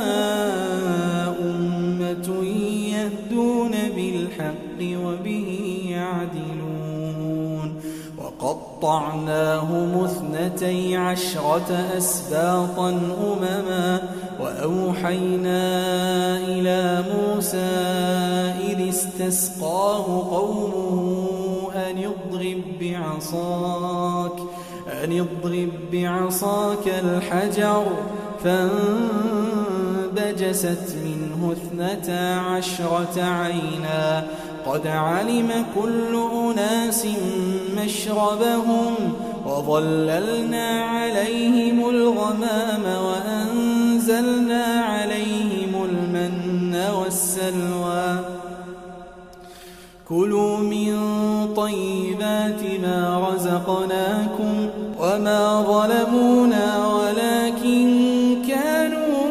أمة يهدون بالحق وبه يعدلون وقطعناهم اثنتي عشرة أسباطا أمما وأوحينا إلى موسى إذ استسقاه قومه أن اضرب بعصاك أن اضرب بعصاك الحجر فانبجست منه اثنتا عشرة عينا قد علم كل أناس مشربهم وظللنا عليهم الغمام وأنزلنا عليهم المن والسلوى كلوا من طيبات ما رزقناكم وما ظلمونا ولكن كانوا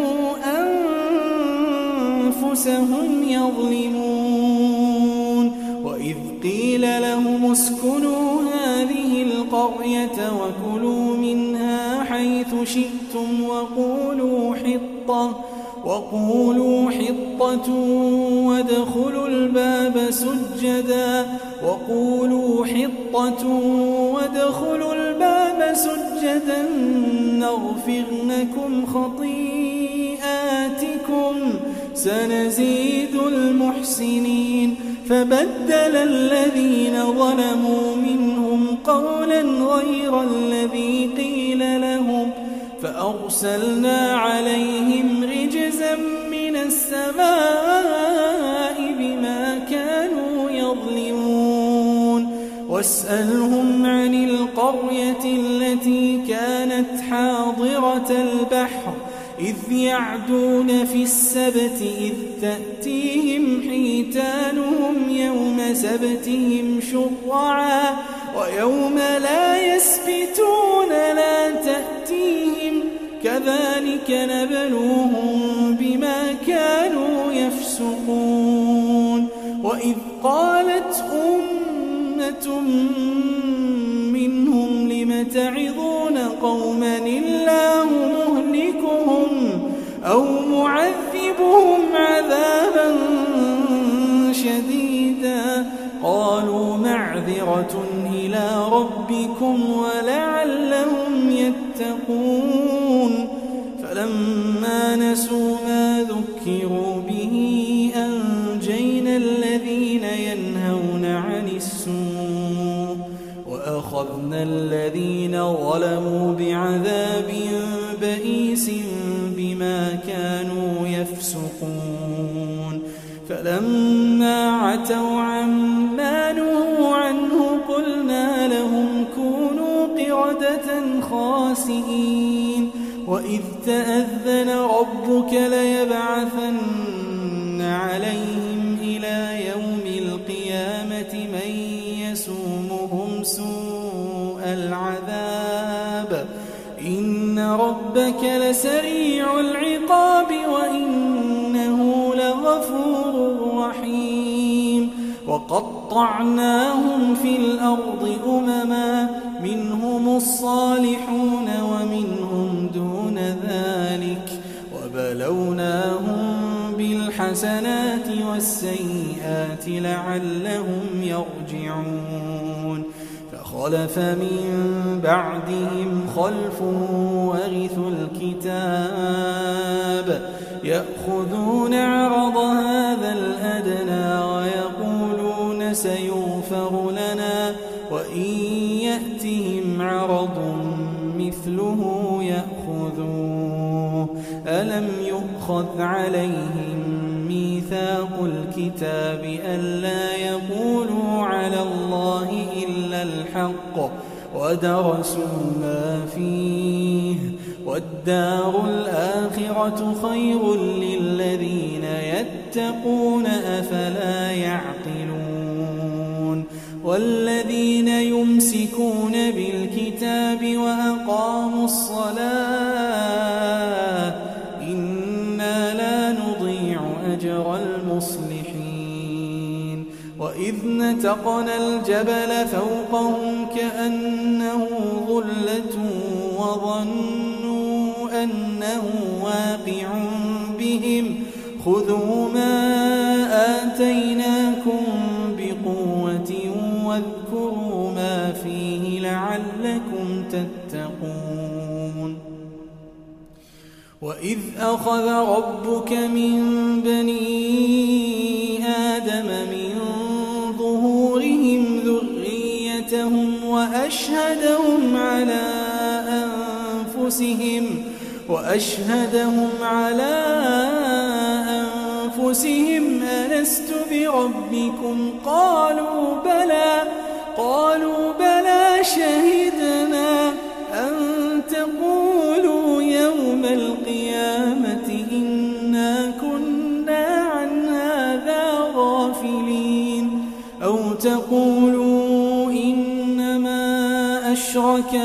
أنفسهم يظلمون وإذ قيل لهم اسكنوا هذه القرية وكلوا منها حيث شئتم وقولوا حطة وقولوا حطة وادخلوا الباب سجدا وقولوا حطة وادخلوا الباب سجدا نغفر لكم خطيئاتكم سنزيد المحسنين فبدل الذين ظلموا منهم قولا غير الذي قيل لهم فأرسلنا عليهم رجزا من السماء بما كانوا يظلمون واسألهم عن القرية التي كانت حاضرة البحر إذ يعدون في السبت إذ تأتيهم حيتانهم يوم سبتهم شرعا ويوم لا يسبتون لا تأتيهم كذلك نبلوهم بما كانوا يفسقون وإذ قالت أمة منهم لم تعظون قوما الله مهلكهم أو معذبهم عذابا شديدا قالوا معذرة إلى ربكم ولعلهم يتقون فلما نسوا ما ذكروا به أنجينا الذين ينهون عن السوء وأخذنا الذين ظلموا بعذاب بئيس بما كانوا يفسقون فلما عتوا عما نهوا عنه قلنا لهم كونوا قردة خاسئين وإذ تأذن ربك ليبعثن عليهم إلى يوم القيامة من يسومهم سوء العذاب إن ربك لسريع العقاب وإنه لغفور رحيم وقطعناهم في الأرض أمما منهم الصالحون ومنهم دون ذلك وبلوناهم بالحسنات والسيئات لعلهم يرجعون فخلف من بعدهم خلف ورثوا الكتاب يأخذون عرض هذا الأدنى ويقولون سيغفر لنا وإن يأتهم عرض مثله يأخذوه ألم يؤخذ عليهم ميثاق الكتاب ألا يقولوا على الله إلا الحق ودرسوا ما فيه والدار الآخرة خير للذين يتقون أفلا يعقلون والذين يمسكون بالكتاب وأقاموا الصلاة إنا لا نضيع أجر المصلحين وإذ نتقنا الجبل فوقهم كأنه ظلة وظنوا أنه واقع بهم خذوا ما آتيناكم بقوة واذكروا ما فيه لعلكم تتقون وإذ أخذ ربك من بني آدم من ظهورهم ذريتهم وأشهدهم على أنفسهم وأشهدهم على أنفسهم ألست بربكم قالوا بلى قالوا بلى شهدنا أن تقولوا يوم القيامة إنا كنا عن هذا غافلين أو تقولوا إنما أشرك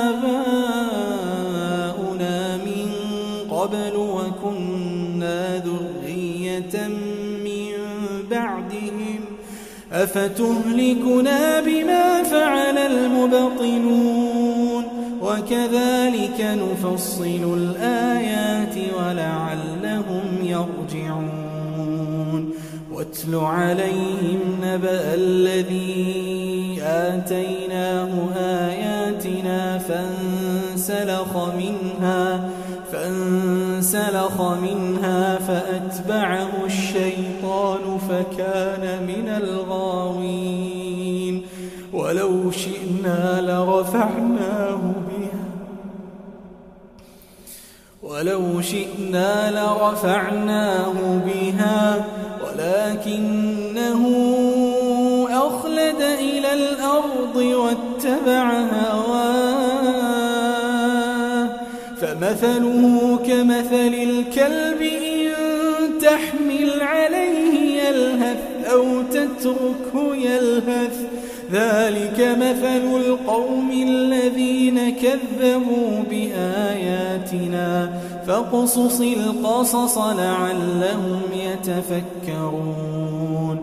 آباؤنا من قبل وكنا ذرية من بعدهم أفتهلكنا بما فعل المبطلون وكذلك نفصل الآيات ولعلهم يرجعون واتل عليهم نبأ الذي آتيناه آياتنا فانسلخ منها فانسلخ منها فأتبعه الشيطان فكان من الغاوين ولو شئنا لرفعناه بها ولو شئنا لرفعناه بها ولكنه أخلد إلى الأرض واتبع هواه مثله كمثل الكلب إن تحمل عليه يلهث أو تتركه يلهث ذلك مثل القوم الذين كذبوا بآياتنا فاقصص القصص لعلهم يتفكرون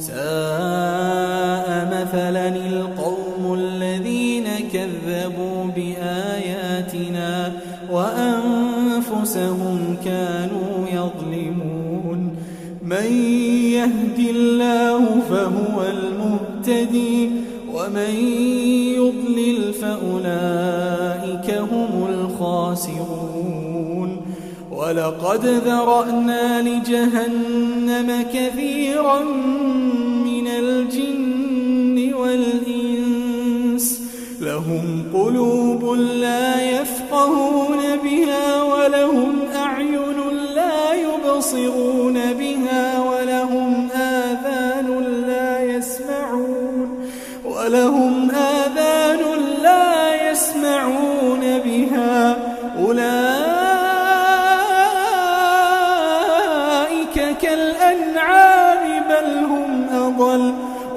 ساء مثلا القوم الذين كذبوا بآياتنا وأنفسهم كانوا يظلمون من يهد الله فهو المهتدي ومن يضلل فأولئك هم الخاسرون ولقد ذرأنا لجهنم كثيرا من الجن والإنس لهم قلوب لا يفقهون بها ولهم أعين لا يبصرون بها ولهم آذان لا يسمعون ولهم آذان لا يسمعون بها أولئك كالأنعام بل هم أضل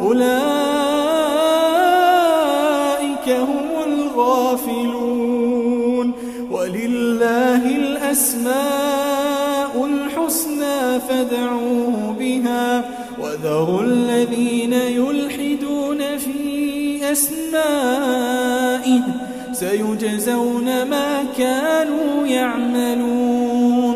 أولئك هم الغافلون ولله الأسماء الحسنى فادعوه بها وذروا الذين يلحدون في أسمائه سيجزون ما كانوا يعملون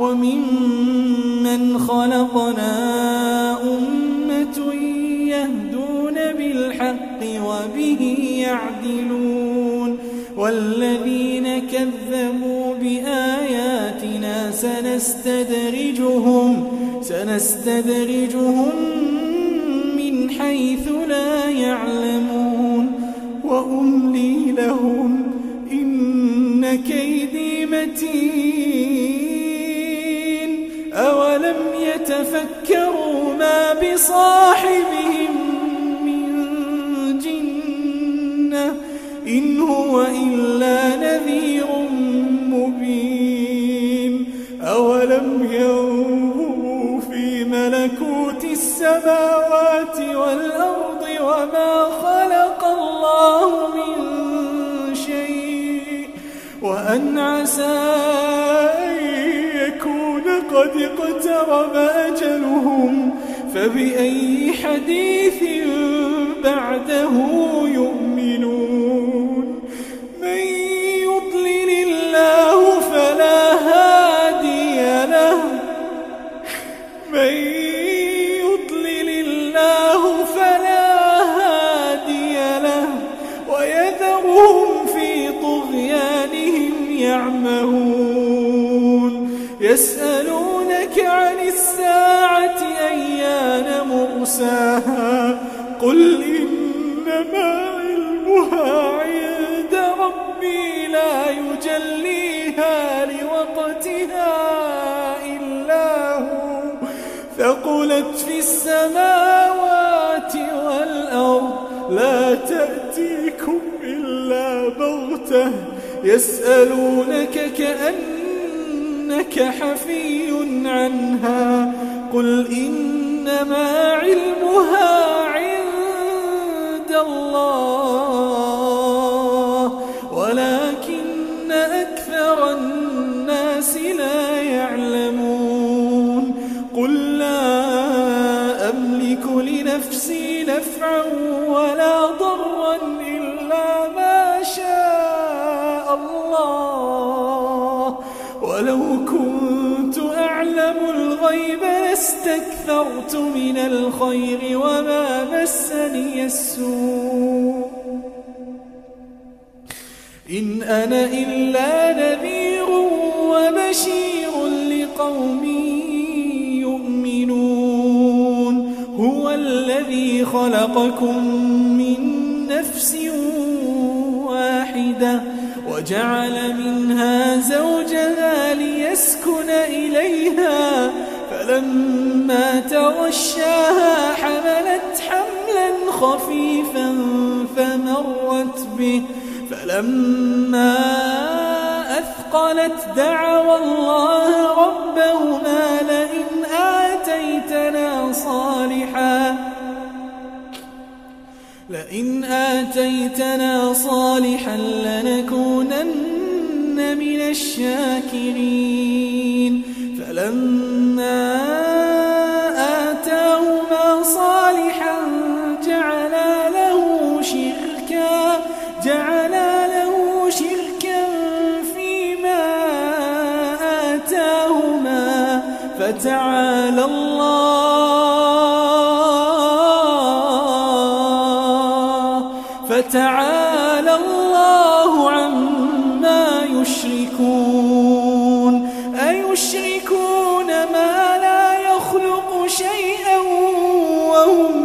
وممن خلقنا أمة يهدون بالحق وبه يعدلون والذين كذبوا بآياتنا سنستدرجهم سنستدرجهم من حيث لا يعلمون وأملي لهم إن كيدي متين أولم يتفكروا ما بصاحبهم من جنة إن هو إلا نذير مبين أولم ينظروا في ملكوت السماوات والأرض وما خلق الله من شيء وأن عسى أن يكون قد اقترب أجلهم فبأي حديث بعده يؤمنون من يضلل الله فلا هادي له من يضلل الله فلا هادي له ويذرهم في طغيانهم يعمهون يسألونك عن الساعة أيان مرساها قل إنما علمها عند ربي لا يجليها لوقتها إلا هو ثقلت في السماوات والأرض لا تأتيكم إلا بغتة يسألونك كأنك حفي عنها قل إنما علمها عند الله ولكن أكثر الناس لا يعلمون قل لا أملك لنفسي نفعا ولا ضرا إلا ما شاء الله ولو كنت أعلم الغيب لاستكثرت من الخير وما مسني السوء إن أنا إلا نذير وبشير لقوم يؤمنون هو الذي خلقكم من نفس واحدة وجعل منها زوجها ليسكن إليها فلما تغشاها حملت حملا خفيفا فمرت به فلما أثقلت انثقلت دعوا الله ربهما لئن آتيتنا صالحا لئن آتيتنا صالحا لنكونن من الشاكرين فلما آتاهما صالحا جعلا له شركا جعلا له شركا فيما آتاهما فتعالى الله فتعالى الله عما يشركون أيشركون ما لا يخلق شيئا وهم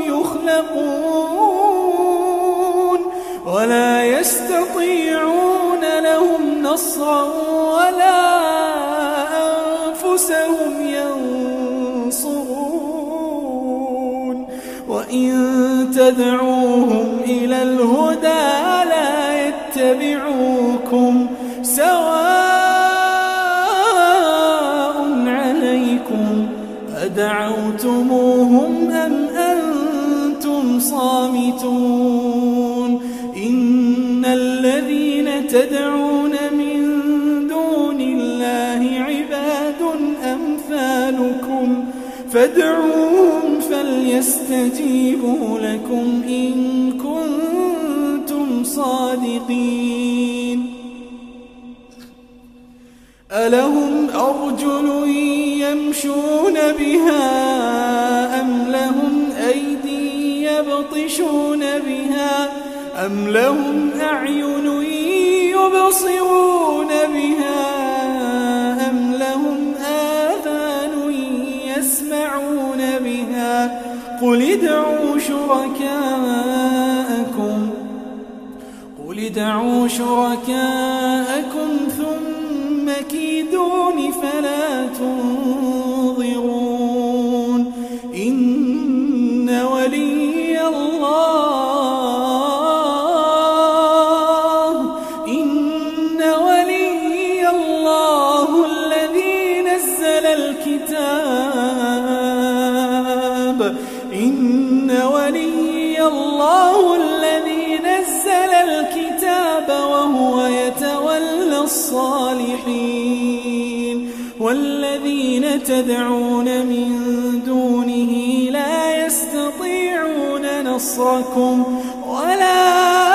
يخلقون ولا يستطيعون لهم نصرا ولا أنفسهم ينصرون وإن تدعوهم إلى الهدى لا يتبعوكم سواء عليكم أدعوتموهم أم أنتم صامتون إن الذين تدعون من دون الله عباد أمثالكم فادعوهم فليستجيبوا لكم إن كنتم صادقين ألهم أرجل يمشون بها أم لهم أيدي يبطشون بها أم لهم أعين يبصرون بها أم لهم آذان يسمعون بها قل ادعوا شركاءكم قل ادعوا شركاءكم ثم كيدون فلا تنظرون إن ولي الله إن ولي الله الذي نزل الكتاب إن ولي الله الذي نزل الكتاب وهو يتولى الصالحين والذين تدعون من دونه لا يستطيعون نصركم ولا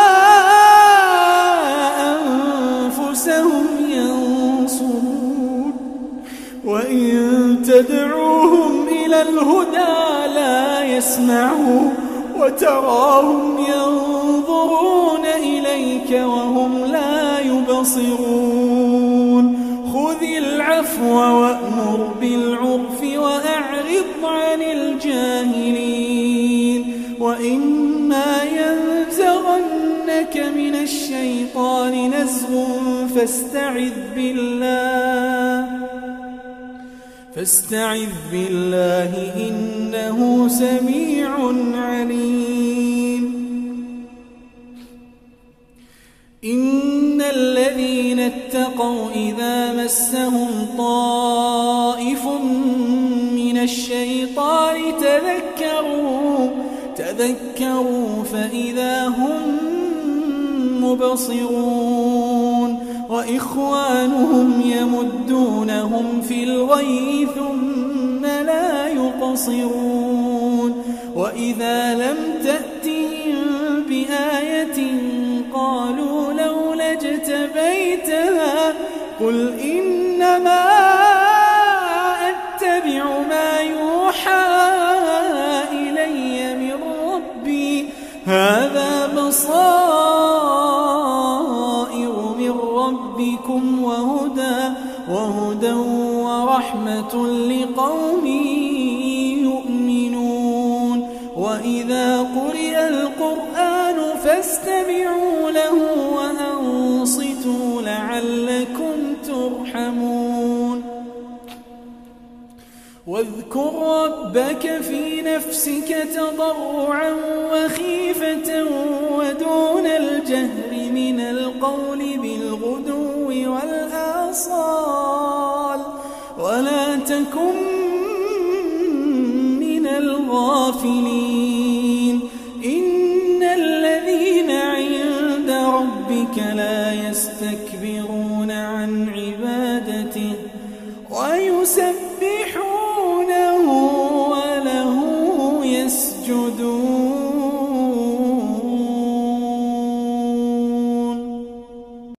أنفسهم ينصرون وإن تدعوهم إلى الهدى لا يسمعوا وتراهم ينظرون إليك وهم لا يبصرون خذ العفو وأمر بالعرف وأعرض عن الجاهلين وإما ينزغنك من الشيطان نزغ فاستعذ بالله فاستعذ بالله إنه سميع عليم إن الذين اتقوا إذا مسهم طائف من الشيطان تذكروا تذكروا فإذا هم مبصرون وإخوانهم يمدونهم في الغي ثم لا يقصرون وإذا لم تأتهم بآية قالوا لولا اجتبيتها قل إنما أتبع ما يوحى إلي من ربي هذا بصائر من ربكم وهدى وهدى ورحمة لقوم يؤمنون وإذا قرئ القرآن فاستمعوا له وأنصتوا لعلكم ترحمون واذكر ربك في نفسك تضرعا وخيفة ودون الجهر من القرآن القول بالغدو والآصال ولا تكن من الغافلين إن الذين عند ربك لا يستكبرون عن عبادته ويسبحون